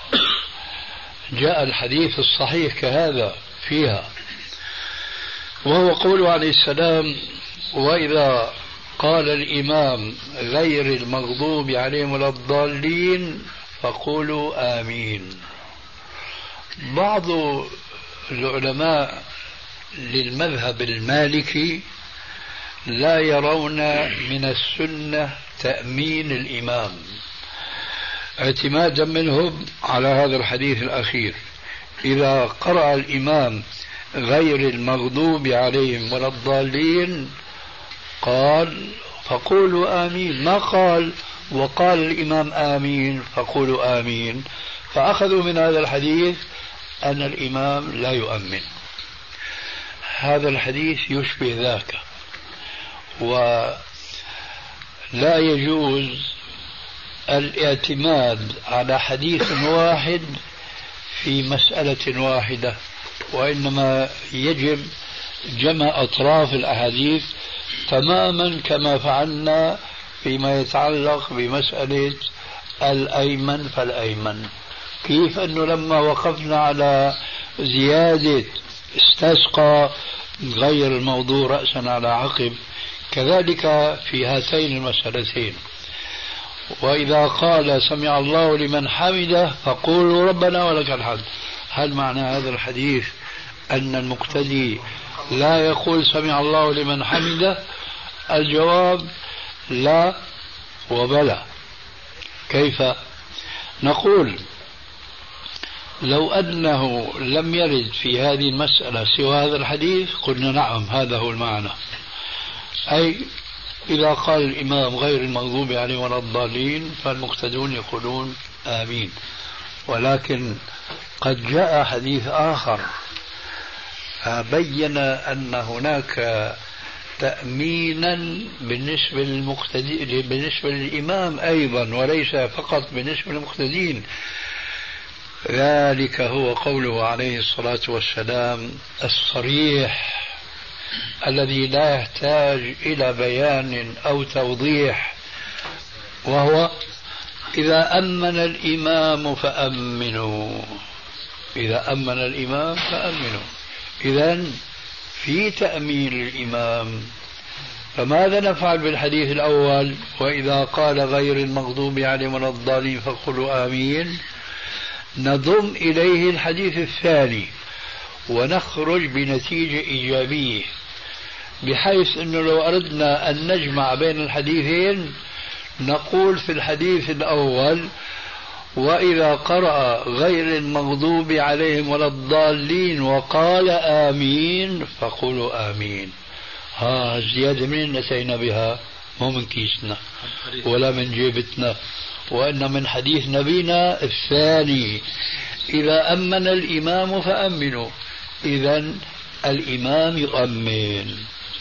جاء الحديث الصحيح كهذا فيها، وهو قوله عليه السلام: وإذا قال الإمام غير المغضوب عليهم ولا الضالين فقولوا آمين. بعض العلماء للمذهب المالكي لا يرون من السنة تأمين الإمام، اعتمادا منهم على هذا الحديث الأخير: إذا قرأ الإمام غير المغضوب عليهم ولا الضالين قال فقولوا آمين، ما قال وقال الإمام آمين فقولوا آمين. فأخذوا من هذا الحديث أن الإمام لا يؤمن. هذا الحديث يشبه ذاك، ولا يجوز الاعتماد على حديث واحد في مسألة واحدة، وإنما يجب جمع أطراف الأحاديث تماما كما فعلنا فيما يتعلق بمسألة الأيمن فالأيمن. كيف أنه لما وقفنا على زيادة استسقى غير الموضوع رأسا على عقب، كذلك في هاتين المسألتين. وإذا قال سمع الله لمن حمده فقولوا ربنا ولك الحمد، هل معنى هذا الحديث أن المقتدي لا يقول سمع الله لمن حمده؟ الجواب لا وبلى. كيف؟ نقول لو أنه لم يرد في هذه المسألة سوى هذا الحديث قلنا نعم هذا هو المعنى، أي إذا قال الإمام غير المغضوب عليهم ولا الضالين فالمقتدون يقولون آمين. ولكن قد جاء حديث آخر بين أن هناك تأمينا بالنسبة للمقتدين بالنسبة للإمام أيضا، وليس فقط بالنسبة للمقتدين. ذلك هو قوله عليه الصلاة والسلام الصريح الذي لا يحتاج إلى بيان أو توضيح، وهو: إذا أمن الإمام فأمنوا. إذا أمن الإمام فأمنوا. إذن في تأمين الإمام. فماذا نفعل بالحديث الأول: وإذا قال غير المغضوب عليهم ولا الضالين فقولوا آمين؟ نضم إليه الحديث الثاني ونخرج بنتيجة إيجابية، بحيث أنه لو أردنا أن نجمع بين الحديثين نقول في الحديث الأول: وإذا قرأ غير المغضوب عليهم ولا الضالين وقال آمين فقولوا آمين. الزيادة منين أتينا بها؟ مو من كيسنا ولا من جيبتنا، وإن من حديث نبينا الثاني: إذا أمن الإمام فأمنوا. إذن الإمام يؤمن.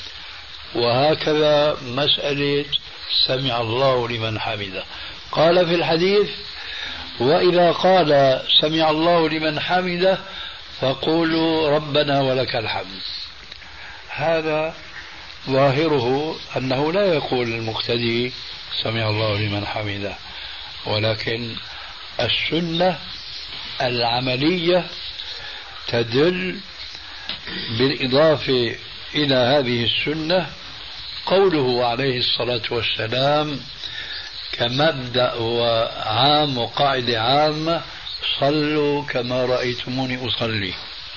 وهكذا مسألة سمع الله لمن حمده، قال في الحديث: وإذا قال سمع الله لمن حمده فقولوا ربنا ولك الحمد. هذا ظاهره أنه لا يقول المقتدي سمع الله لمن حمده، ولكن السنة العملية تدل بالإضافة إلى هذه السنة قوله عليه الصلاة والسلام كمبدأ وعام وقاعدة عامة: صلوا كما رأيتموني أصلي.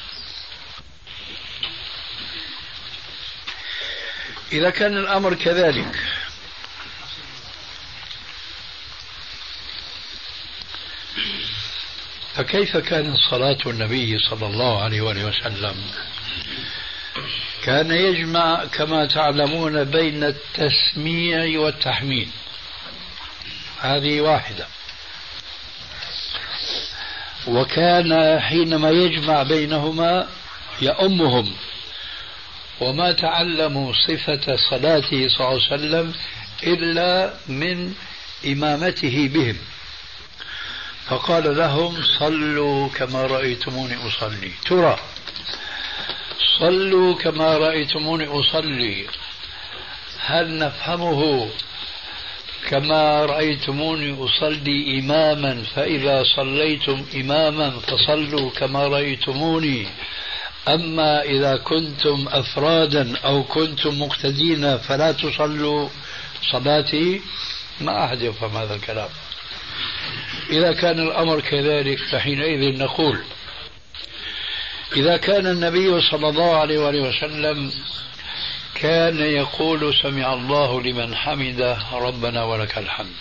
إذا كان الأمر كذلك فكيف كانت صلاة النبي صلى الله عليه وآله وسلم؟ كان يجمع كما تعلمون بين التسميع والتحميد، هذه واحدة. وكان حينما يجمع بينهما يؤمهم، وما تعلموا صفة صلاته صلى الله عليه وسلم إلا من إمامته بهم، فقال لهم: صلوا كما رأيتموني أصلي. ترى صلوا كما رأيتموني أصلي، هل نفهمه كما رأيتموني أصلي إماما فإذا صليتم إماما فصلوا كما رأيتموني، أما إذا كنتم أفرادا أو كنتم مقتدين فلا تصلوا صلاتي؟ ما أحد يفهم هذا الكلام. إذا كان الأمر كذلك فحينئذ نقول: إذا كان النبي صلى الله عليه وآله وسلم كان يقول سمع الله لمن حمده ربنا ولك الحمد،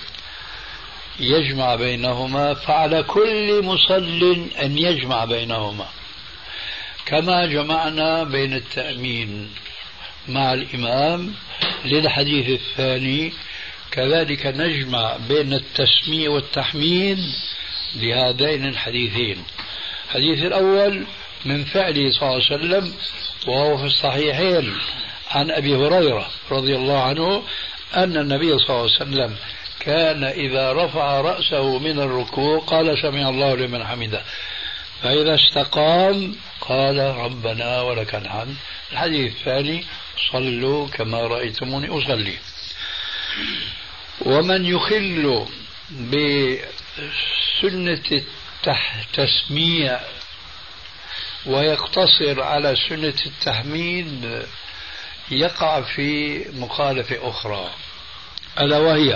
يجمع بينهما، فعلى كل مصل أن يجمع بينهما، كما جمعنا بين التأمين مع الإمام للحديث الثاني، كذلك نجمع بين التسميع والتحميد لهذين الحديثين. الحديث الأول من فعله صلى الله عليه وسلم وهو في الصحيحين عن أبي هريرة رضي الله عنه أن النبي صلى الله عليه وسلم كان إذا رفع رأسه من الركوع قال سمع الله لمن حمده، فإذا استقام قال ربنا ولك الحمد. الحديث الثاني: صلوا كما رأيتموني أصلي. ومن يخل بسنة التسميع ويقتصر على سنة التحميد يقع في مخالفة أخرى، ألا وهي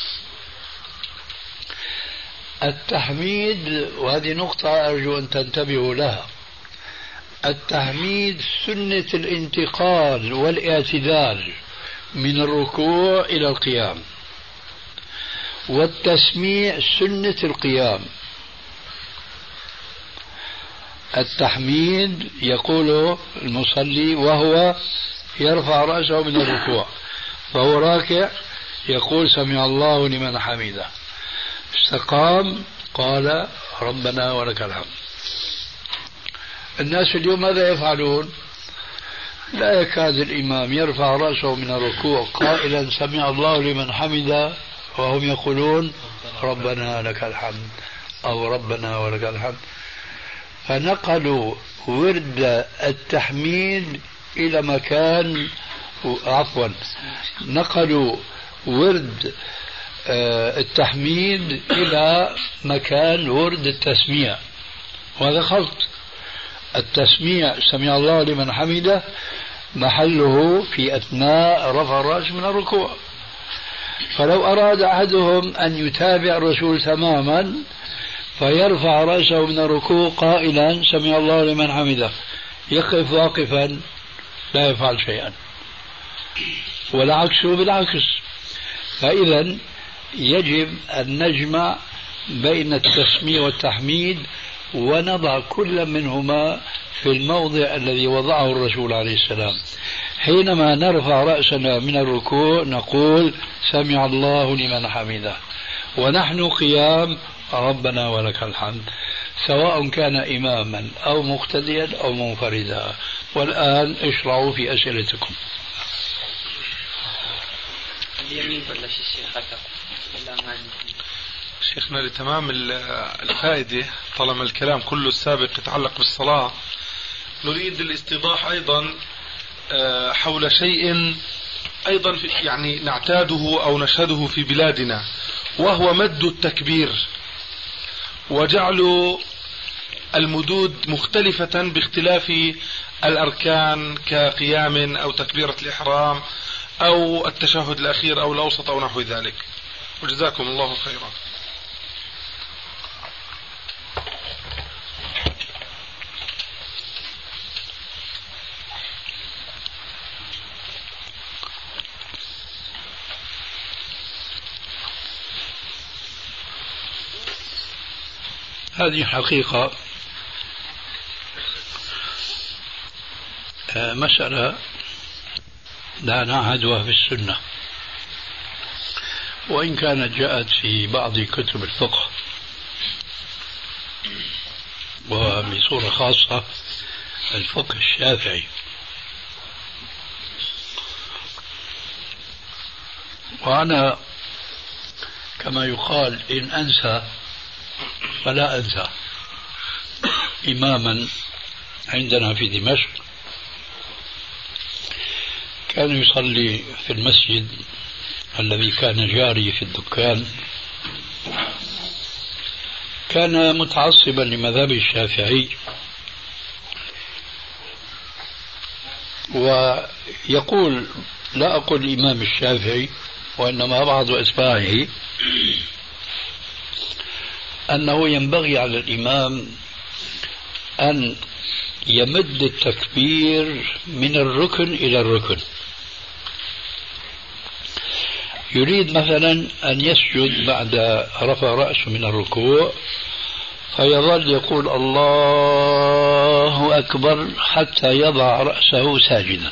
التحميد. وهذه نقطة أرجو أن تنتبهوا لها. التحميد سنة الانتقال والاعتدال من الركوع إلى القيام، والتسميع سنة القيام. التحميد يقول المصلي وهو يرفع رأسه من الركوع، فهو راكع يقول سمع الله لمن حمده، استقام قال ربنا ولك الحمد. الناس اليوم ماذا يفعلون؟ لا يكاد الإمام يرفع رأسه من الركوع قائلا سمع الله لمن حمده وهم يقولون ربنا لك الحمد أو ربنا ولك الحمد. فنقلوا ورد التحميد إلى مكان، نقلوا ورد التحميد إلى مكان ورد التسميع، وهذا خلط. التسميع سمع الله لمن حمده محله في أثناء رفع الرأس من الركوع، فلو أراد أحدهم أن يتابع الرسول تماما فيرفع رأسه من الركوع قائلا سمع الله لمن حمده، يقف واقفا لا يفعل شيئا، والعكس بالعكس. فإذا يجب أن نجمع بين التسميع والتحميد ونضع كل منهما في الموضع الذي وضعه الرسول عليه السلام. حينما نرفع رأسنا من الركوع نقول سمع الله لمن حمده، ونحن قيام ربنا ولك الحمد، سواء كان إماما أو مقتديا أو منفردا. والآن اشرعوا في أسئلتكم. اليمين ولا الشيخ؟ شيخنا لتمام الفائدة، طالما الكلام كله السابق يتعلق بالصلاة، نريد الاستيضاح أيضا حول شيء أيضا يعني نعتاده أو نشهده في بلادنا، وهو مد التكبير وجعل المدود مختلفة باختلاف الأركان كقيام أو تكبيرة الإحرام أو التشهد الأخير أو الأوسط أو نحو ذلك. وجزاكم الله خيرا. هذه حقيقة مسألة لا نعهدها في السنة، وإن كانت جاءت في بعض كتب الفقه وبصورة خاصة الفقه الشافعي. وأنا كما يقال إن أنسى فلا أنسى إماما عندنا في دمشق كان يصلي في المسجد الذي كان جاري في الدكان، كان متعصبا لمذهب الشافعي، ويقول لا أقول الإمام الشافعي وإنما بعض أتباعه أنه ينبغي على الإمام أن يمد التكبير من الركن إلى الركن. يريد مثلا أن يسجد بعد رفع رأسه من الركوع فيظل يقول الله أكبر حتى يضع رأسه ساجدا،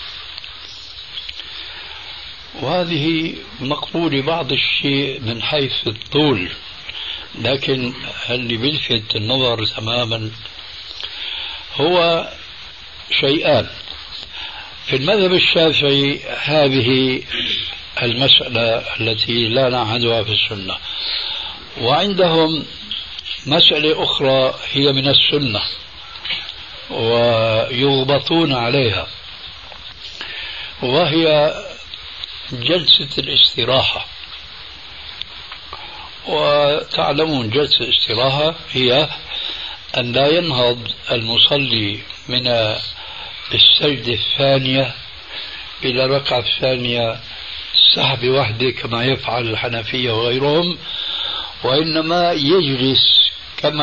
وهذه مقبولة بعض الشيء من حيث الطول، لكن اللي بيلفت النظر تماما هو شيئان. في المذهب الشافعي هذه المسألة التي لا نعهدها في السنة، وعندهم مسألة أخرى هي من السنة ويغبطون عليها، وهي جلسة الاستراحة. وتعلمون جلسة الاستراحة هي أن لا ينهض المصلي من السجدة الثانية إلى الركعة الثانية سحب وحده كما يفعل الحنفية وغيرهم، وإنما يجلس كما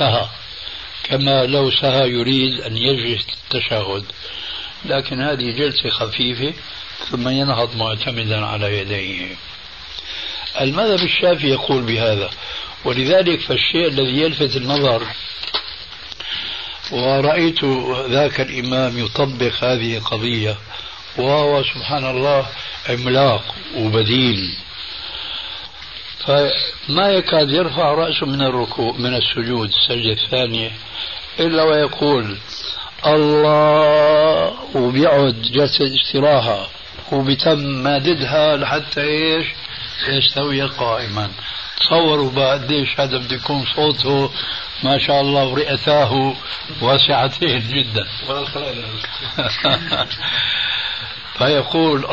لو سهى يريد أن يجلس التشهد، لكن هذه جلسة خفيفة ثم ينهض معتمدا على يديه. المذهب الشافعي يقول بهذا، ولذلك فالشيء الذي يلفت النظر، ورأيت ذاك الإمام يطبق هذه القضية وهو سبحان الله عملاق وبدين، فما يكاد يرفع رأسه من الركوع من السجود السجدة الثانية إلا ويقول الله، وبيقعد جلسة استراحة وبتم ماددها لحتى ايش يستوي قائما. تصوروا بقى قديش هذا بده يكون صوته ما شاء الله ورئتاه واسعتين جدا. فيقول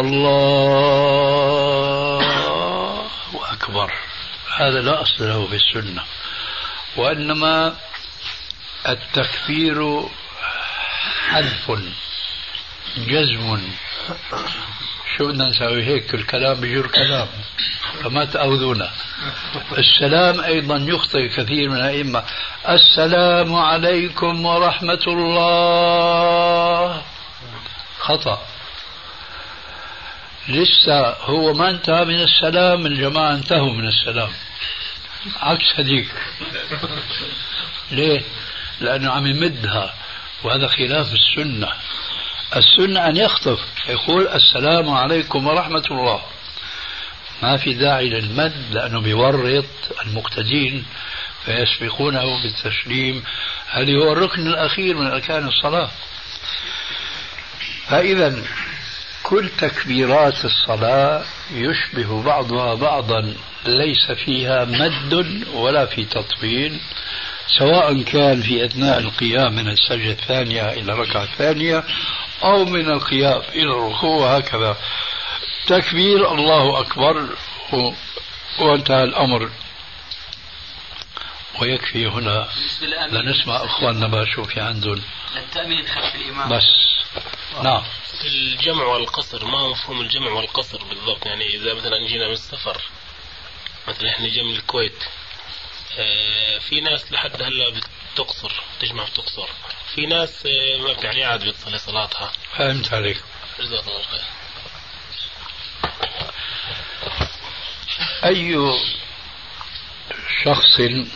الله أكبر. هذا لا أصل له في السنة، وإنما التكبير حذف جزم. شو بدنا نسوي هيك؟ الكلام بجر كلام، فما تأخذونا. السلام أيضا يخطئ كثير من الأئمة، السلام عليكم ورحمة الله، خطأ. لسه هو ما انتهى من السلام، الجماعة انتهوا من السلام، عكس هديك. ليه؟ لأنه عم يمدها، وهذا خلاف السنة. السنة أن يخطف يقول السلام عليكم ورحمة الله، ما في داعي للمد لأنه بيورط المقتدين فيسبقونه بالتسليم. هذا هو الركن الأخير من أركان الصلاة. فإذا كل تكبيرات الصلاة يشبه بعضها بعضا، ليس فيها مد ولا في تطويل، سواء كان في أثناء القيام من السجدة الثانية إلى الركعة الثانية أو من القيام إلى الركوع، وهكذا. تكبير الله أكبر وانتهى الأمر. ويكفي هنا لنسمع أخواننا ما شو في عندهم التأمين خلف الإمام بس. نعم. الجمع والقصر، ما مفهوم الجمع والقصر بالضبط؟ يعني إذا مثلا جينا من السفر، مثلا إحنا جينا من الكويت، في ناس لحد هلا بتقصر، تجمع بتقصر، في ناس ما يعني عاد بتصلي صلاتها. فهمت عليك. جزاك الله خير. أي شخص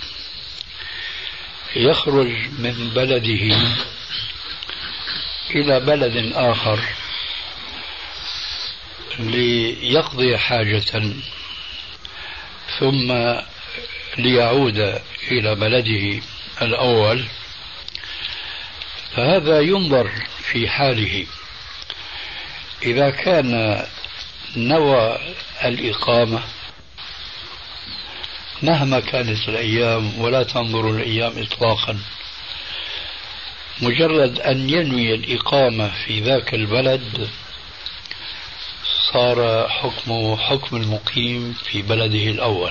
يخرج من بلده إلى بلد آخر ليقضي حاجة ثم ليعود إلى بلده الأول، فهذا ينظر في حاله. إذا كان نوى الإقامة مهما كانت الأيام، ولا تنظر الأيام إطلاقا، مجرد أن ينوي الإقامة في ذاك البلد صار حكمه حكم المقيم في بلده الأول،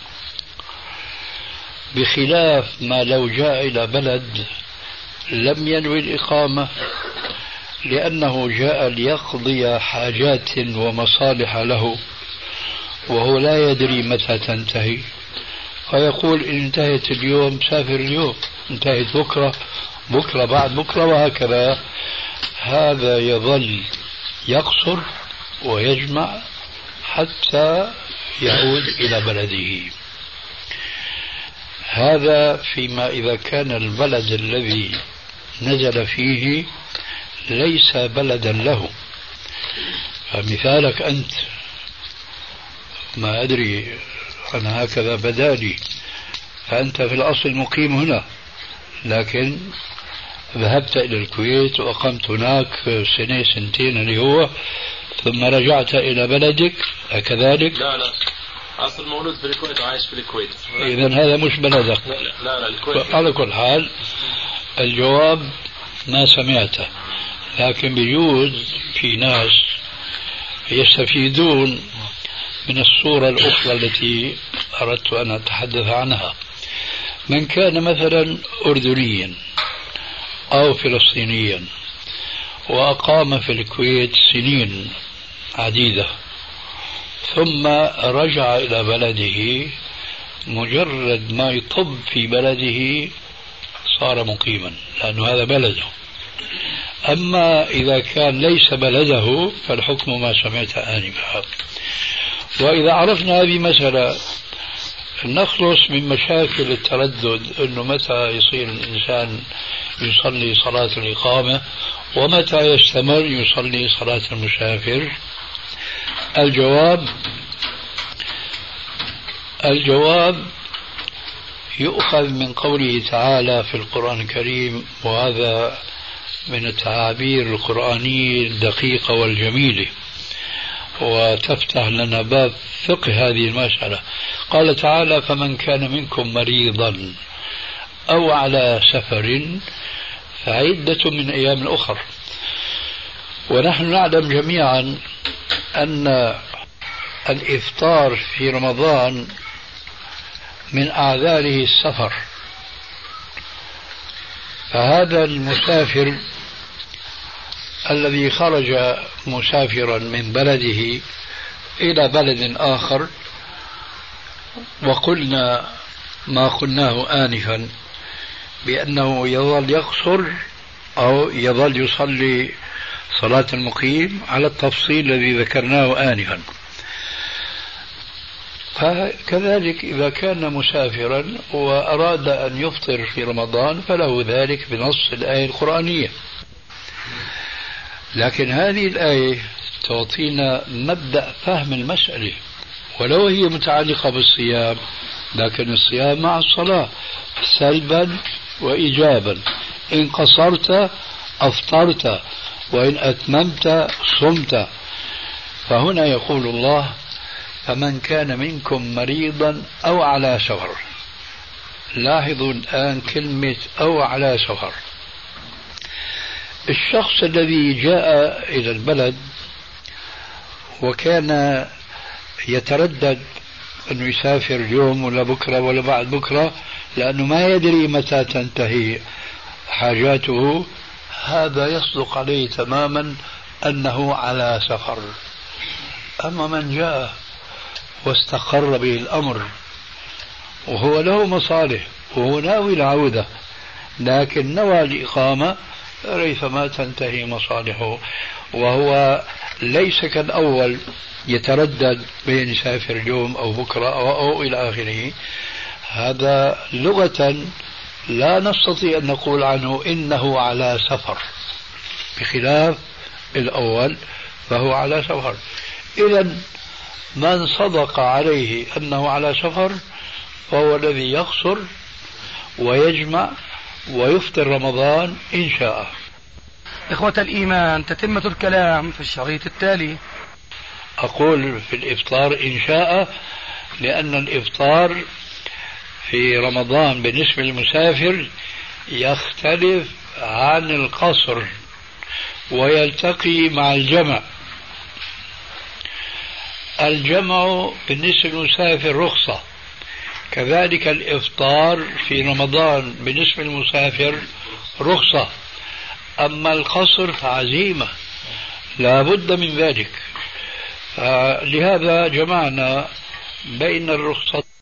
بخلاف ما لو جاء إلى بلد لم ينوي الإقامة لأنه جاء ليقضي حاجات ومصالح له وهو لا يدري متى تنتهي، فيقول إن انتهت اليوم سافر اليوم، انتهت بكرة، بكرة بعد بكرة، وهكذا. هذا يظل يقصر ويجمع حتى يعود إلى بلده. هذا فيما إذا كان البلد الذي نزل فيه ليس بلدا له. فمثالك أنت، ما أدري أنا هكذا بدالي، فأنت في الأصل مقيم هنا، لكن ذهبت إلى الكويت وأقمت هناك سنة سنتين اللي هو، ثم رجعت إلى بلدك، أكذلك؟ لا أصل مولود في الكويت وعايش في الكويت. إذن هذا مش بلدك. لا الكويت. على كل حال الجواب ما سمعته، لكن بيجوز في ناس يستفيدون من الصورة الأخرى التي أردت أن أتحدث عنها. من كان مثلا أردنيا أو فلسطينيا وأقام في الكويت سنين عديدة ثم رجع إلى بلده، مجرد ما يطب في بلده صار مقيما، لأنه هذا بلده. أما إذا كان ليس بلده فالحكم ما سمعت آنفا. وإذا عرفنا هذه مسألة نخلص من مشاكل التردد، أنه متى يصير الإنسان يصلي صلاة الإقامة ومتى يستمر يصلي صلاة المسافر. الجواب يؤخذ من قوله تعالى في القرآن الكريم، وهذا من التعابير القرآنية الدقيقة والجميلة، وتفتح لنا باب فقه هذه المسألة. قال تعالى: فمن كان منكم مريضا أو على سفر فعدة من أيام أخر. ونحن نعلم جميعا أن الإفطار في رمضان من أعذاره السفر، فهذا المسافر الذي خرج مسافرا من بلده إلى بلد آخر، وقلنا ما قلناه آنفا بأنه يظل يقصر أو يظل يصلي صلاة المقيم على التفصيل الذي ذكرناه آنفا. فكذلك إذا كان مسافرا وأراد أن يفطر في رمضان فله ذلك بنص الآية القرآنية. لكن هذه الآية تعطينا مبدأ فهم المسألة، ولو هي متعلقة بالصيام، لكن الصيام مع الصلاة سلبا وإيجابا، إن قصرت أفطرت وإن أتممت صمت. فهنا يقول الله: فمن كان منكم مريضا أو على سفر. لاحظوا الآن كلمة أو على سفر. الشخص الذي جاء إلى البلد وكان يتردد أنه يسافر اليوم ولا بكرة ولا بعد بكرة لأنه ما يدري متى تنتهي حاجاته، هذا يصدق عليه تماما أنه على سفر. أما من جاء واستقر به الأمر وهو له مصالح وهو ناوي العودة لكن نوى الإقامة، ريثما تنتهي مصالحه، وهو ليس كالأول يتردد بين يسافر اليوم أو بكرة أو إلى آخره. هذا لغة لا نستطيع أن نقول عنه إنه على سفر، بخلاف الأول فهو على سفر. إذن من صدق عليه أنه على سفر فهو الذي يقصر ويجمع ويفطر رمضان إن شاء. إخوة الإيمان، تتمة الكلام في الشريط التالي. أقول في الإفطار إن شاء لأن الإفطار في رمضان بالنسبة للمسافر يختلف عن القصر ويلتقي مع الجمع. الجمع بالنسبة للمسافر رخصة، كذلك الإفطار في رمضان بالنسبة للمسافر رخصة، أما القصر فعزيمة لا بد من ذلك. لهذا جمعنا بين الرخصة